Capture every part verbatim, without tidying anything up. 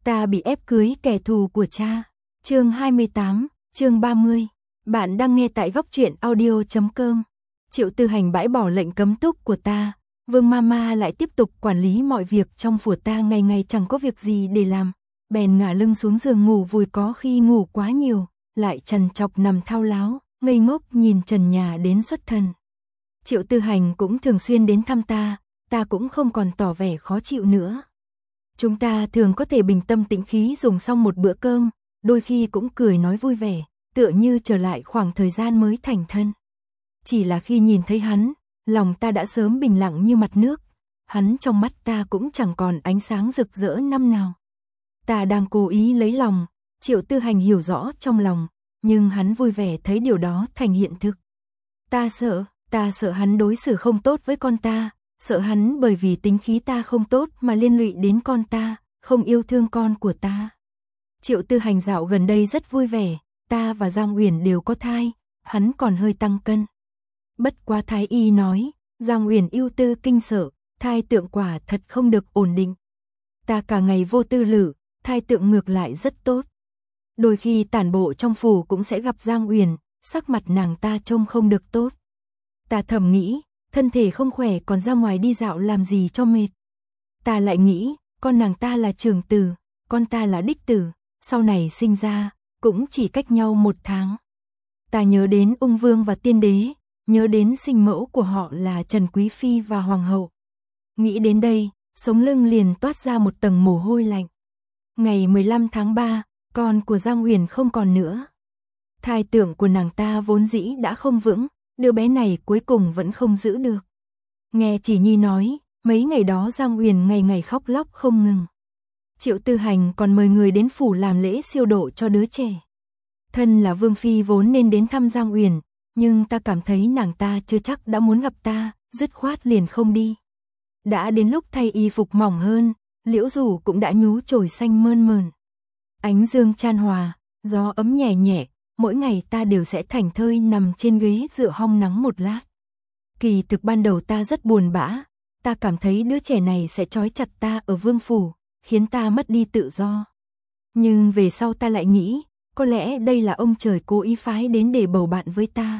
Ta bị ép cưới kẻ thù của cha. Chương hai mươi tám, chương ba mươi. Bạn đang nghe tại góc truyện audio chấm com. Triệu Tư Hành bãi bỏ lệnh cấm túc của ta, Vương Mama lại tiếp tục quản lý mọi việc trong phủ ta, ngày ngày chẳng có việc gì để làm, bèn ngả lưng xuống giường ngủ vùi, có khi ngủ quá nhiều, lại trằn trọc nằm thao láo, ngây ngốc nhìn trần nhà đến xuất thần. Triệu Tư Hành cũng thường xuyên đến thăm ta, ta cũng không còn tỏ vẻ khó chịu nữa. Chúng ta thường có thể bình tâm tĩnh khí dùng xong một bữa cơm, đôi khi cũng cười nói vui vẻ, tựa như trở lại khoảng thời gian mới thành thân. Chỉ là khi nhìn thấy hắn, lòng ta đã sớm bình lặng như mặt nước, hắn trong mắt ta cũng chẳng còn ánh sáng rực rỡ năm nào. Ta đang cố ý lấy lòng, Triệu Tư Hành hiểu rõ trong lòng, nhưng hắn vui vẻ thấy điều đó thành hiện thực. Ta sợ, ta sợ hắn đối xử không tốt với con ta, sợ hắn bởi vì tính khí ta không tốt mà liên lụy đến con ta, không yêu thương con của ta. Triệu Tư Hành dạo gần đây rất vui vẻ, ta và Giang Uyển đều có thai, hắn còn hơi tăng cân. Bất quá thái y nói, Giang Uyển ưu tư kinh sợ, thai tượng quả thật không được ổn định. Ta cả ngày vô tư lự, thai tượng ngược lại rất tốt. Đôi khi tản bộ trong phủ cũng sẽ gặp Giang Uyển, sắc mặt nàng ta trông không được tốt. Ta thầm nghĩ, thân thể không khỏe còn ra ngoài đi dạo làm gì cho mệt. Ta lại nghĩ, con nàng ta là trưởng tử, con ta là đích tử, sau này sinh ra, cũng chỉ cách nhau một tháng. Ta nhớ đến Ung Vương và Tiên Đế, nhớ đến sinh mẫu của họ là Trần Quý Phi và Hoàng hậu. Nghĩ đến đây, sống lưng liền toát ra một tầng mồ hôi lạnh. Ngày mười lăm tháng ba, con của Giang Uyển không còn nữa. Thai tượng của nàng ta vốn dĩ đã không vững, đứa bé này cuối cùng vẫn không giữ được. Nghe Chỉ Nhi nói, mấy ngày đó Giang Uyển ngày ngày khóc lóc không ngừng. Triệu Tư Hành còn mời người đến phủ làm lễ siêu độ cho đứa trẻ. Thân là Vương Phi vốn nên đến thăm Giang Uyển, nhưng ta cảm thấy nàng ta chưa chắc đã muốn gặp ta, dứt khoát liền không đi. Đã đến lúc thay y phục mỏng hơn, liễu rủ cũng đã nhú chồi xanh mơn mởn. Ánh dương chan hòa, gió ấm nhẹ nhẹ, mỗi ngày ta đều sẽ thảnh thơi nằm trên ghế dựa hong nắng một lát. Kỳ thực ban đầu ta rất buồn bã, ta cảm thấy đứa trẻ này sẽ trói chặt ta ở vương phủ, khiến ta mất đi tự do. Nhưng về sau ta lại nghĩ, có lẽ đây là ông trời cố ý phái đến để bầu bạn với ta.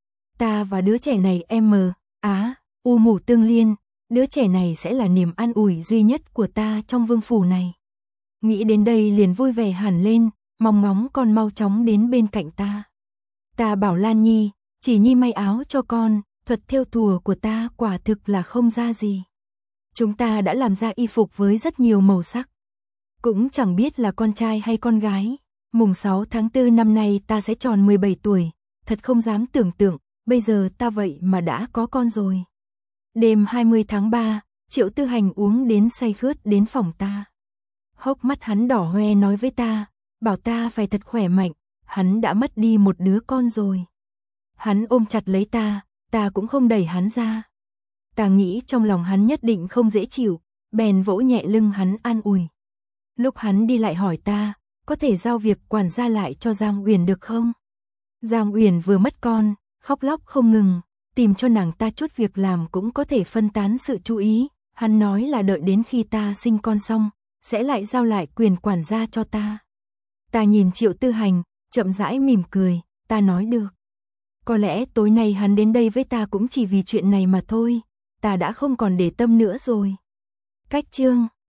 Ta và đứa trẻ này em mờ, á, u mù tương liên, đứa trẻ này sẽ là niềm an ủi duy nhất của ta trong vương phủ này. Nghĩ đến đây liền vui vẻ hẳn lên, mong ngóng con mau chóng đến bên cạnh ta. Ta bảo Lan Nhi, Chỉ Nhi may áo cho con, thuật thêu thùa của ta quả thực là không ra gì. Chúng ta đã làm ra y phục với rất nhiều màu sắc. Cũng chẳng biết là con trai hay con gái. Mùng sáu tháng tư năm nay ta sẽ tròn mười bảy tuổi, thật không dám tưởng tượng, bây giờ ta vậy mà đã có con rồi. Đêm hai mươi tháng ba, Triệu Tư Hành uống đến say khướt đến phòng ta. Hốc mắt hắn đỏ hoe nói với ta, bảo ta phải thật khỏe mạnh, hắn đã mất đi một đứa con rồi. Hắn ôm chặt lấy ta, ta cũng không đẩy hắn ra. Ta nghĩ trong lòng hắn nhất định không dễ chịu, bèn vỗ nhẹ lưng hắn an ủi. Lúc hắn đi lại hỏi ta, có thể giao việc quản gia lại cho Giang Uyển được không? Giang Uyển vừa mất con, khóc lóc không ngừng, tìm cho nàng ta chút việc làm cũng có thể phân tán sự chú ý. Hắn nói là đợi đến khi ta sinh con xong, sẽ lại giao lại quyền quản gia cho ta. Ta nhìn Triệu Tư Hành, chậm rãi mỉm cười, ta nói được. Có lẽ tối nay hắn đến đây với ta cũng chỉ vì chuyện này mà thôi, ta đã không còn để tâm nữa rồi. Cách chương